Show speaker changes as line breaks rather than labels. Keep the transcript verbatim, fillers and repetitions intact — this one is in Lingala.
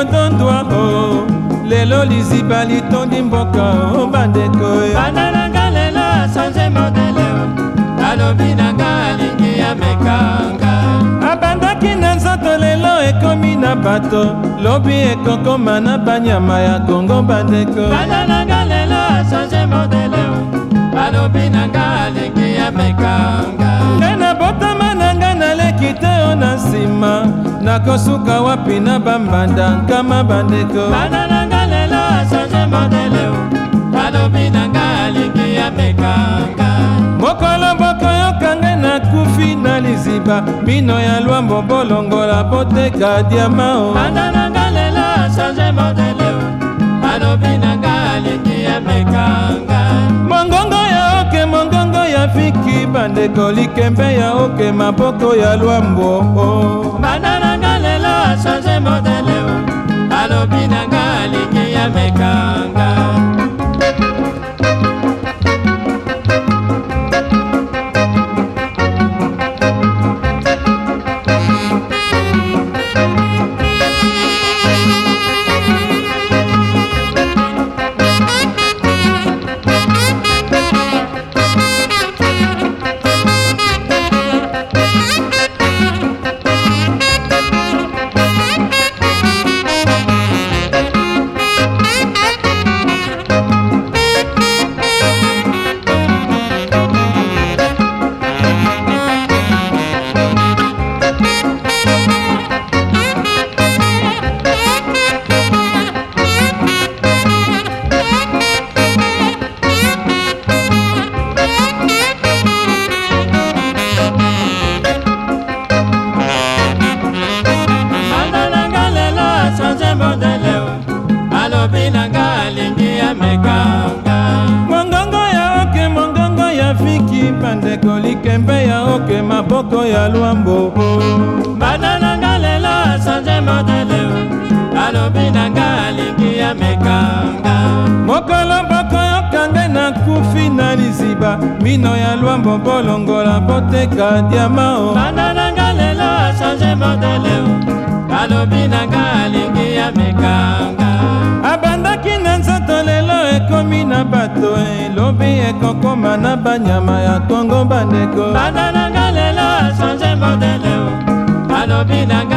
tondwa o lelo liziba litondi mboka o bandeko
bana nanga lelo achange modele alobi nanga alingi ya mekanga
abandaki na nzoto lelo ekomi na bato lobi ekokoma na banyama ya kongo bandeko
bana nanga lelo achange modele alobi nanga alingi ya mekanga
ngai na botama nanga naleki te o na nsima nakosuka wapi na bambanda nkama bandeko
bana nanga lelo achange modele alobi nanga alingi ya mekanga
mokolo bokoyoka ngai nakufi na liziba bino ya lwambo bolongola boteka diama o
bana nanga lelo achange modele alobi nanga alingi ya mekanga
mongongo ya oke mongongo ya fiki bandeko likembe ya oke maboko ya lwambo
bana nanga lelo achange modele alobi nanga alingi ya mekanga alobi nanga alingi ya mekanga
mongongo ya oke mongongo ya fiki bandeko likembe ya oke maboko ya lwambo
bana nanga lelo achange modele alobi nanga alingi ya mekanga
mokolo bokoyoka ngai nakufi na liziba mino ya lwambo bolongola boteka diama o
bana nanga lelo achange modele alobi nanga alingi ya mekanga
abandaki na nzoto lelo ekomi na bato elobi ekokoma na banyama ya kongo bandeko
bana nanga lelo achange modele alobi nanga